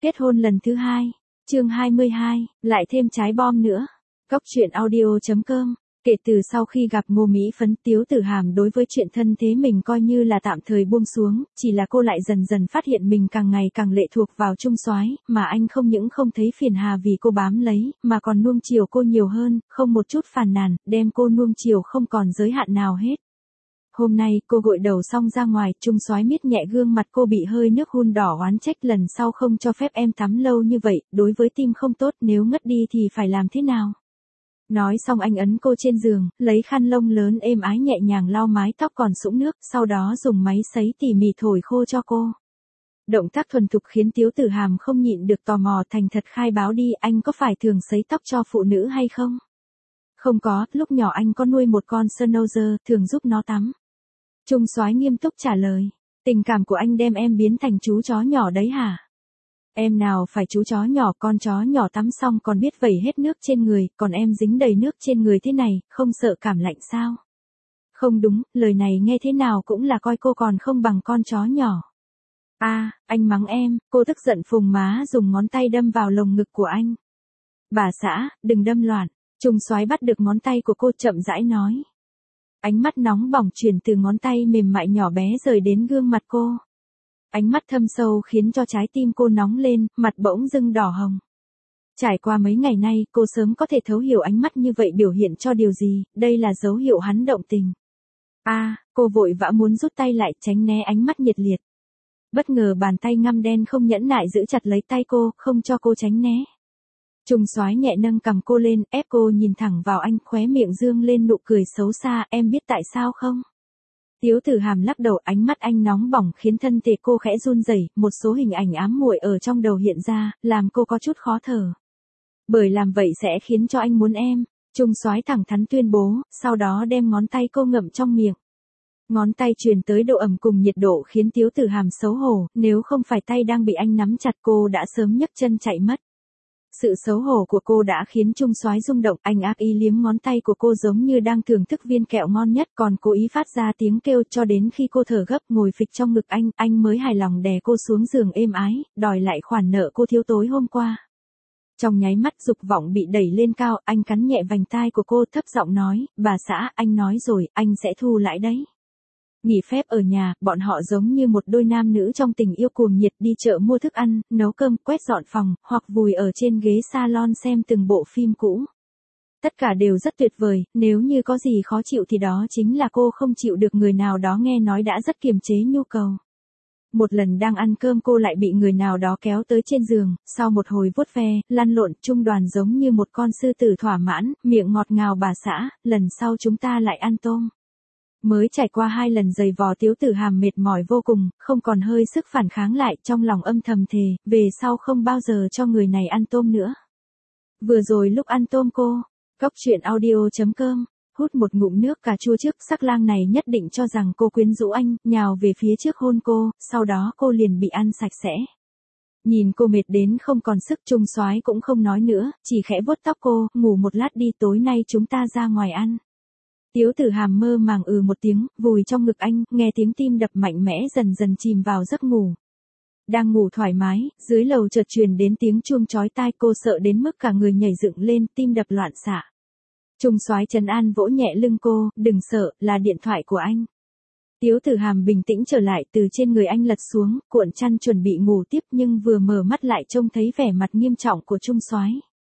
Kết hôn lần thứ 2, chương 22, lại thêm trái bom nữa. Cóc truyện audio.com. Kể từ sau khi gặp Ngô Mỹ Phấn, Tiếu Tử Hàm đối với chuyện thân thế mình coi như là tạm thời buông xuống, chỉ là cô lại dần dần phát hiện mình càng ngày càng lệ thuộc vào Trung Soái, mà anh không những không thấy phiền hà vì cô bám lấy, mà còn nuông chiều cô nhiều hơn, không một chút phàn nàn, đem cô nuông chiều không còn giới hạn nào hết. Hôm nay, cô gội đầu xong ra ngoài, Trung Soái miết nhẹ gương mặt cô bị hơi nước hun đỏ oán trách lần sau không cho phép em tắm lâu như vậy, đối với tim không tốt, nếu ngất đi thì phải làm thế nào? Nói xong anh ấn cô trên giường, lấy khăn lông lớn êm ái nhẹ nhàng lau mái tóc còn sũng nước, sau đó dùng máy sấy tỉ mỉ thổi khô cho cô. Động tác thuần thục khiến Tiếu Tử Hàm không nhịn được tò mò, thành thật khai báo đi, anh có phải thường sấy tóc cho phụ nữ hay không? Không có, lúc nhỏ anh có nuôi một con Schnauzer, thường giúp nó tắm. Trung Soái nghiêm túc trả lời, tình cảm của anh đem em biến thành chú chó nhỏ đấy hả? Em nào phải chú chó nhỏ, con chó nhỏ tắm xong còn biết vẩy hết nước trên người, còn em dính đầy nước trên người thế này, không sợ cảm lạnh sao? Không đúng, lời này nghe thế nào cũng là coi cô còn không bằng con chó nhỏ. Anh mắng em, cô tức giận phùng má dùng ngón tay đâm vào lồng ngực của anh. Bà xã, đừng đâm loạn. Trung Soái bắt được ngón tay của cô chậm rãi nói. Ánh mắt nóng bỏng chuyển từ ngón tay mềm mại nhỏ bé rời đến gương mặt cô. Ánh mắt thâm sâu khiến cho trái tim cô nóng lên, mặt bỗng dưng đỏ hồng. Trải qua mấy ngày nay, cô sớm có thể thấu hiểu ánh mắt như vậy biểu hiện cho điều gì, đây là dấu hiệu hắn động tình. Cô vội vã muốn rút tay lại tránh né ánh mắt nhiệt liệt. Bất ngờ bàn tay ngăm đen không nhẫn nại giữ chặt lấy tay cô, không cho cô tránh né. Trung Soái nhẹ nâng cằm cô lên, ép cô nhìn thẳng vào anh, khóe miệng dương lên nụ cười xấu xa, em biết tại sao không? Tiếu Tử Hàm lắc đầu, ánh mắt anh nóng bỏng khiến thân thể cô khẽ run rẩy, một số hình ảnh ám muội ở trong đầu hiện ra, làm cô có chút khó thở. Bởi làm vậy sẽ khiến cho anh muốn em, Trung Soái thẳng thắn tuyên bố, sau đó đem ngón tay cô ngậm trong miệng. Ngón tay truyền tới độ ẩm cùng nhiệt độ khiến Tiếu Tử Hàm xấu hổ, nếu không phải tay đang bị anh nắm chặt cô đã sớm nhấc chân chạy mất. Sự xấu hổ của cô đã khiến Trung Soái rung động, anh ác ý liếm ngón tay của cô giống như đang thưởng thức viên kẹo ngon nhất, còn cố ý phát ra tiếng kêu cho đến khi cô thở gấp ngồi phịch trong ngực anh mới hài lòng đè cô xuống giường êm ái, đòi lại khoản nợ cô thiếu tối hôm qua. Trong nháy mắt dục vọng bị đẩy lên cao, anh cắn nhẹ vành tai của cô thấp giọng nói, bà xã, anh nói rồi, anh sẽ thu lại đấy. Nghỉ phép ở nhà, bọn họ giống như một đôi nam nữ trong tình yêu cuồng nhiệt, đi chợ mua thức ăn, nấu cơm, quét dọn phòng, hoặc vùi ở trên ghế salon xem từng bộ phim cũ. Tất cả đều rất tuyệt vời, nếu như có gì khó chịu thì đó chính là cô không chịu được người nào đó nghe nói đã rất kiềm chế nhu cầu. Một lần đang ăn cơm cô lại bị người nào đó kéo tới trên giường, sau một hồi vuốt ve, lăn lộn, Trung Đoàn giống như một con sư tử thỏa mãn, miệng ngọt ngào, bà xã, lần sau chúng ta lại ăn tôm. Mới trải qua 2 lần giày vò, Tiếu Tử Hàm mệt mỏi vô cùng, không còn hơi sức phản kháng lại, trong lòng âm thầm thề, về sau không bao giờ cho người này ăn tôm nữa. Vừa rồi lúc ăn tôm cô, Cóc truyện audio.com, hút một ngụm nước cà chua trước, sắc lang này nhất định cho rằng cô quyến rũ anh, nhào về phía trước hôn cô, sau đó cô liền bị ăn sạch sẽ. Nhìn cô mệt đến không còn sức, Trung Soái cũng không nói nữa, chỉ khẽ vuốt tóc cô, ngủ một lát đi, tối nay chúng ta ra ngoài ăn. Tiếu Tử Hàm mơ màng một tiếng, vùi trong ngực anh, nghe tiếng tim đập mạnh mẽ dần dần chìm vào giấc ngủ. Đang ngủ thoải mái, dưới lầu chợt truyền đến tiếng chuông chói tai, cô sợ đến mức cả người nhảy dựng lên, tim đập loạn xạ. Trung Soái trấn an vỗ nhẹ lưng cô, đừng sợ, là điện thoại của anh. Tiếu Tử Hàm bình tĩnh trở lại, từ trên người anh lật xuống, cuộn chăn chuẩn bị ngủ tiếp, nhưng vừa mở mắt lại trông thấy vẻ mặt nghiêm trọng của Trung Soái.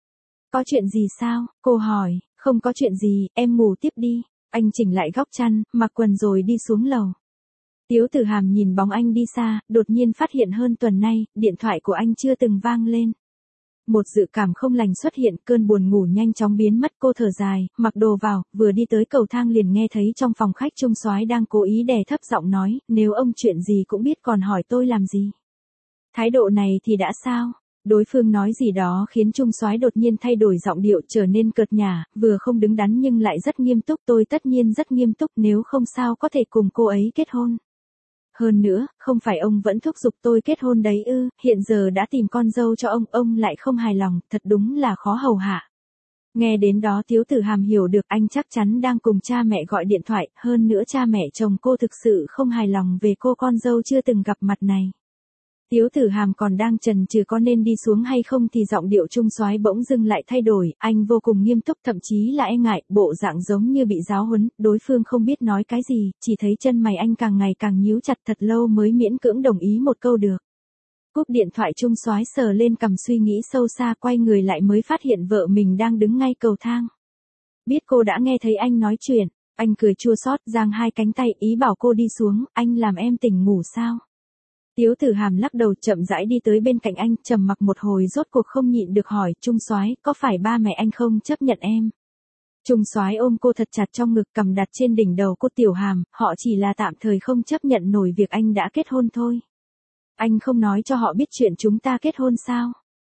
Có chuyện gì sao? Cô hỏi. Không có chuyện gì, em ngủ tiếp đi. Anh chỉnh lại góc chăn, mặc quần rồi đi xuống lầu. Tiếu Tử Hàm nhìn bóng anh đi xa, đột nhiên phát hiện hơn tuần nay, điện thoại của anh chưa từng vang lên. Một dự cảm không lành xuất hiện, cơn buồn ngủ nhanh chóng biến mất, cô thở dài, mặc đồ vào, vừa đi tới cầu thang liền nghe thấy trong phòng khách Trung Soái đang cố ý đè thấp giọng nói, nếu ông chuyện gì cũng biết còn hỏi tôi làm gì. Thái độ này thì đã sao? Đối phương nói gì đó khiến Trung Soái đột nhiên thay đổi giọng điệu, trở nên cợt nhả, vừa không đứng đắn nhưng lại rất nghiêm túc, tôi tất nhiên rất nghiêm túc, nếu không sao có thể cùng cô ấy kết hôn. Hơn nữa, không phải ông vẫn thúc giục tôi kết hôn đấy ư, hiện giờ đã tìm con dâu cho ông lại không hài lòng, thật đúng là khó hầu hạ. Nghe đến đó Tiếu Tử Hàm hiểu được anh chắc chắn đang cùng cha mẹ gọi điện thoại, hơn nữa cha mẹ chồng cô thực sự không hài lòng về cô con dâu chưa từng gặp mặt này. Tiếu Tử Hàm còn đang chần chừ có nên đi xuống hay không thì giọng điệu Trung Soái bỗng dưng lại thay đổi, anh vô cùng nghiêm túc thậm chí là e ngại, bộ dạng giống như bị giáo huấn, đối phương không biết nói cái gì, chỉ thấy chân mày anh càng ngày càng nhíu chặt thật lâu mới miễn cưỡng đồng ý một câu được. Cúp điện thoại Trung Soái sờ lên cằm suy nghĩ sâu xa quay người lại mới phát hiện vợ mình đang đứng ngay cầu thang. Biết cô đã nghe thấy anh nói chuyện, anh cười chua xót giang hai cánh tay ý bảo cô đi xuống, anh làm em tỉnh ngủ sao? Tiếu Tử Hàm lắc đầu chậm rãi đi tới bên cạnh anh, trầm mặc một hồi rốt cuộc không nhịn được hỏi, Trung Soái, có phải ba mẹ anh không chấp nhận em? Trung Soái ôm cô thật chặt trong ngực cầm đặt trên đỉnh đầu cô Tiểu Hàm, họ chỉ là tạm thời không chấp nhận nổi việc anh đã kết hôn thôi. Anh không nói cho họ biết chuyện chúng ta kết hôn sao?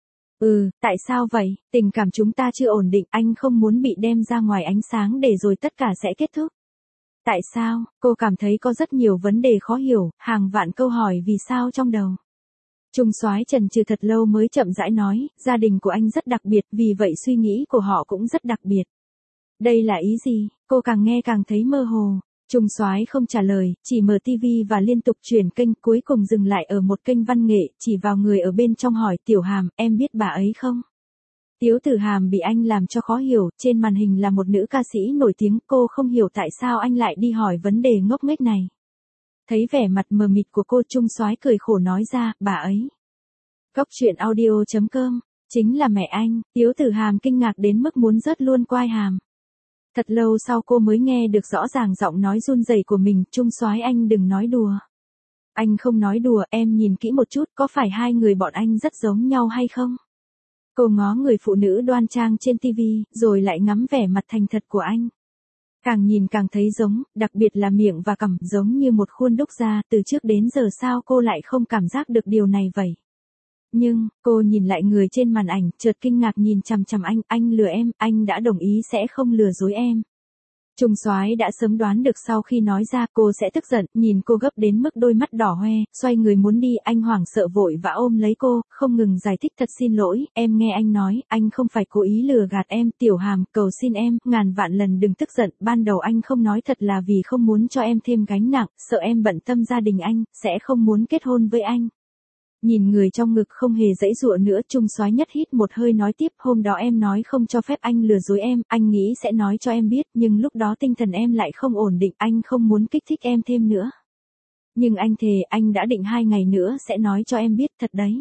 Tại sao vậy? Tình cảm chúng ta chưa ổn định, anh không muốn bị đem ra ngoài ánh sáng để rồi tất cả sẽ kết thúc. Tại sao? Cô cảm thấy có rất nhiều vấn đề khó hiểu, hàng vạn câu hỏi vì sao trong đầu. Trung Soái chần chừ thật lâu mới chậm rãi nói, gia đình của anh rất đặc biệt, vì vậy suy nghĩ của họ cũng rất đặc biệt. Đây là ý gì? Cô càng nghe càng thấy mơ hồ. Trung Soái không trả lời, chỉ mở tivi và liên tục chuyển kênh, cuối cùng dừng lại ở một kênh văn nghệ, chỉ vào người ở bên trong hỏi, Tiểu Hàm, em biết bà ấy không? Tiếu Tử Hàm bị anh làm cho khó hiểu, trên màn hình là một nữ ca sĩ nổi tiếng, cô không hiểu tại sao anh lại đi hỏi vấn đề ngốc nghếch này. Thấy vẻ mặt mờ mịt của cô, Trung Soái cười khổ nói ra, bà ấy. Góc truyện audio.com, chính là mẹ anh. Tiếu Tử Hàm kinh ngạc đến mức muốn rớt luôn quai hàm. Thật lâu sau cô mới nghe được rõ ràng giọng nói run rẩy của mình, Trung Soái anh đừng nói đùa. Anh không nói đùa, em nhìn kỹ một chút, có phải hai người bọn anh rất giống nhau hay không? Cô ngó người phụ nữ đoan trang trên tivi, rồi lại ngắm vẻ mặt thành thật của anh. Càng nhìn càng thấy giống, đặc biệt là miệng và cằm, giống như một khuôn đúc ra, từ trước đến giờ sao cô lại không cảm giác được điều này vậy? Nhưng, cô nhìn lại người trên màn ảnh, chợt kinh ngạc nhìn chằm chằm anh lừa em, anh đã đồng ý sẽ không lừa dối em. Trung Soái đã sớm đoán được sau khi nói ra cô sẽ tức giận, nhìn cô gấp đến mức đôi mắt đỏ hoe, xoay người muốn đi, anh hoảng sợ vội vã ôm lấy cô, không ngừng giải thích thật xin lỗi, em nghe anh nói, anh không phải cố ý lừa gạt em, Tiểu Hàm, cầu xin em, ngàn vạn lần đừng tức giận, ban đầu anh không nói thật là vì không muốn cho em thêm gánh nặng, sợ em bận tâm gia đình anh, sẽ không muốn kết hôn với anh. Nhìn người trong ngực không hề dãy dụa nữa, Trung Soái nhất hít một hơi nói tiếp, hôm đó em nói không cho phép anh lừa dối em, anh nghĩ sẽ nói cho em biết, nhưng lúc đó tinh thần em lại không ổn định, anh không muốn kích thích em thêm nữa. Nhưng anh thề, anh đã định 2 ngày nữa sẽ nói cho em biết, thật đấy.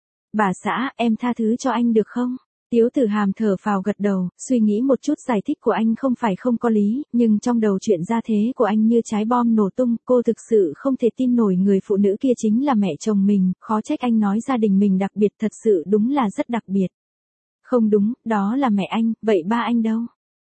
Bà xã, em tha thứ cho anh được không? Tiếu Tử Hàm thở phào gật đầu, suy nghĩ một chút giải thích của anh không phải không có lý, nhưng trong đầu chuyện gia thế của anh như trái bom nổ tung, cô thực sự không thể tin nổi người phụ nữ kia chính là mẹ chồng mình, khó trách anh nói gia đình mình đặc biệt, thật sự đúng là rất đặc biệt. Không đúng, đó là mẹ anh, vậy ba anh đâu?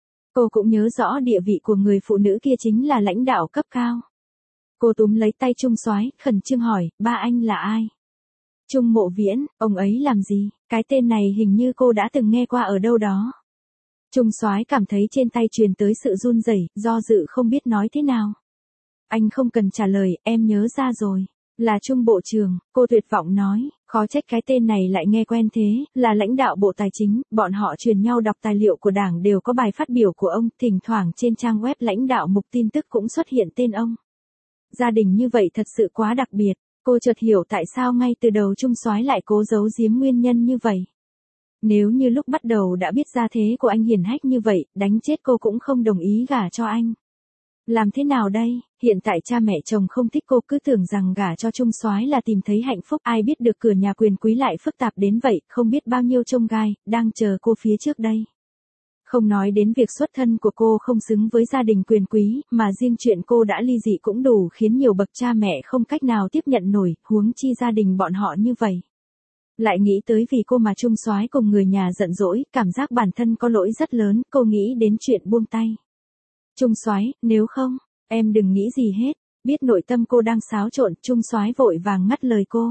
Cô cũng nhớ rõ địa vị của người phụ nữ kia chính là lãnh đạo cấp cao. Cô túm lấy tay Trung Soái, khẩn trương hỏi, ba anh là ai? Trung Mộ Viễn, ông ấy làm gì? Cái tên này hình như cô đã từng nghe qua ở đâu đó. Trung Soái cảm thấy trên tay truyền tới sự run rẩy, do dự không biết nói thế nào. Anh không cần trả lời, em nhớ ra rồi. Là Trung Bộ trưởng, cô tuyệt vọng nói, khó trách cái tên này lại nghe quen thế, là lãnh đạo Bộ Tài chính, bọn họ truyền nhau đọc tài liệu của Đảng đều có bài phát biểu của ông, thỉnh thoảng trên trang web lãnh đạo mục tin tức cũng xuất hiện tên ông. Gia đình như vậy thật sự quá đặc biệt. Cô chợt hiểu tại sao ngay từ đầu Trung Soái lại cố giấu giếm nguyên nhân như vậy. Nếu như lúc bắt đầu đã biết gia thế của anh hiển hách như vậy, đánh chết cô cũng không đồng ý gả cho anh. Làm thế nào đây? Hiện tại cha mẹ chồng không thích cô, cứ tưởng rằng gả cho Trung Soái là tìm thấy hạnh phúc, ai biết được cửa nhà quyền quý lại phức tạp đến vậy, không biết bao nhiêu chông gai đang chờ cô phía trước đây. Không nói đến việc xuất thân của cô không xứng với gia đình quyền quý, mà riêng chuyện cô đã ly dị cũng đủ khiến nhiều bậc cha mẹ không cách nào tiếp nhận nổi, huống chi gia đình bọn họ như vậy. Lại nghĩ tới vì cô mà Trung Soái cùng người nhà giận dỗi, cảm giác bản thân có lỗi rất lớn, cô nghĩ đến chuyện buông tay. Trung Soái, nếu không, em đừng nghĩ gì hết. Biết nội tâm cô đang xáo trộn, Trung Soái vội vàng ngắt lời cô.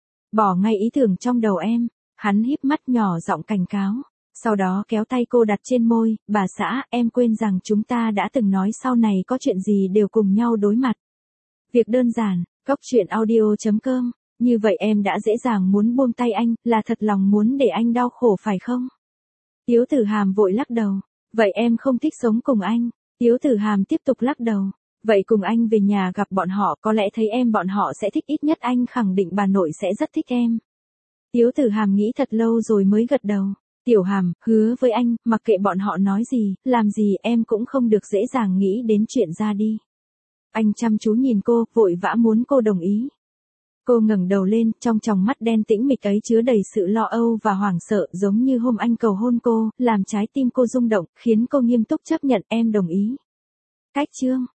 Bỏ ngay ý tưởng trong đầu em. Hắn híp mắt nhỏ giọng cảnh cáo. Sau đó kéo tay cô đặt trên môi, bà xã, em quên rằng chúng ta đã từng nói sau này có chuyện gì đều cùng nhau đối mặt. Việc đơn giản, góc truyện audio.com, như vậy em đã dễ dàng muốn buông tay anh, là thật lòng muốn để anh đau khổ phải không? Tiếu Tử Hàm vội lắc đầu, vậy em không thích sống cùng anh. Tiếu Tử Hàm tiếp tục lắc đầu, Vậy cùng anh về nhà gặp bọn họ, có lẽ thấy em bọn họ sẽ thích, ít nhất anh khẳng định bà nội sẽ rất thích em. Tiếu Tử Hàm nghĩ thật lâu rồi mới gật đầu. Tiểu Hàm, hứa với anh, mặc kệ bọn họ nói gì, làm gì em cũng không được dễ dàng nghĩ đến chuyện ra đi. Anh chăm chú nhìn cô, vội vã muốn cô đồng ý. Cô ngẩng đầu lên, trong tròng mắt đen tĩnh mịch ấy chứa đầy sự lo âu và hoảng sợ, giống như hôm anh cầu hôn cô, làm trái tim cô rung động, khiến cô nghiêm túc chấp nhận. Em đồng ý. Cách chương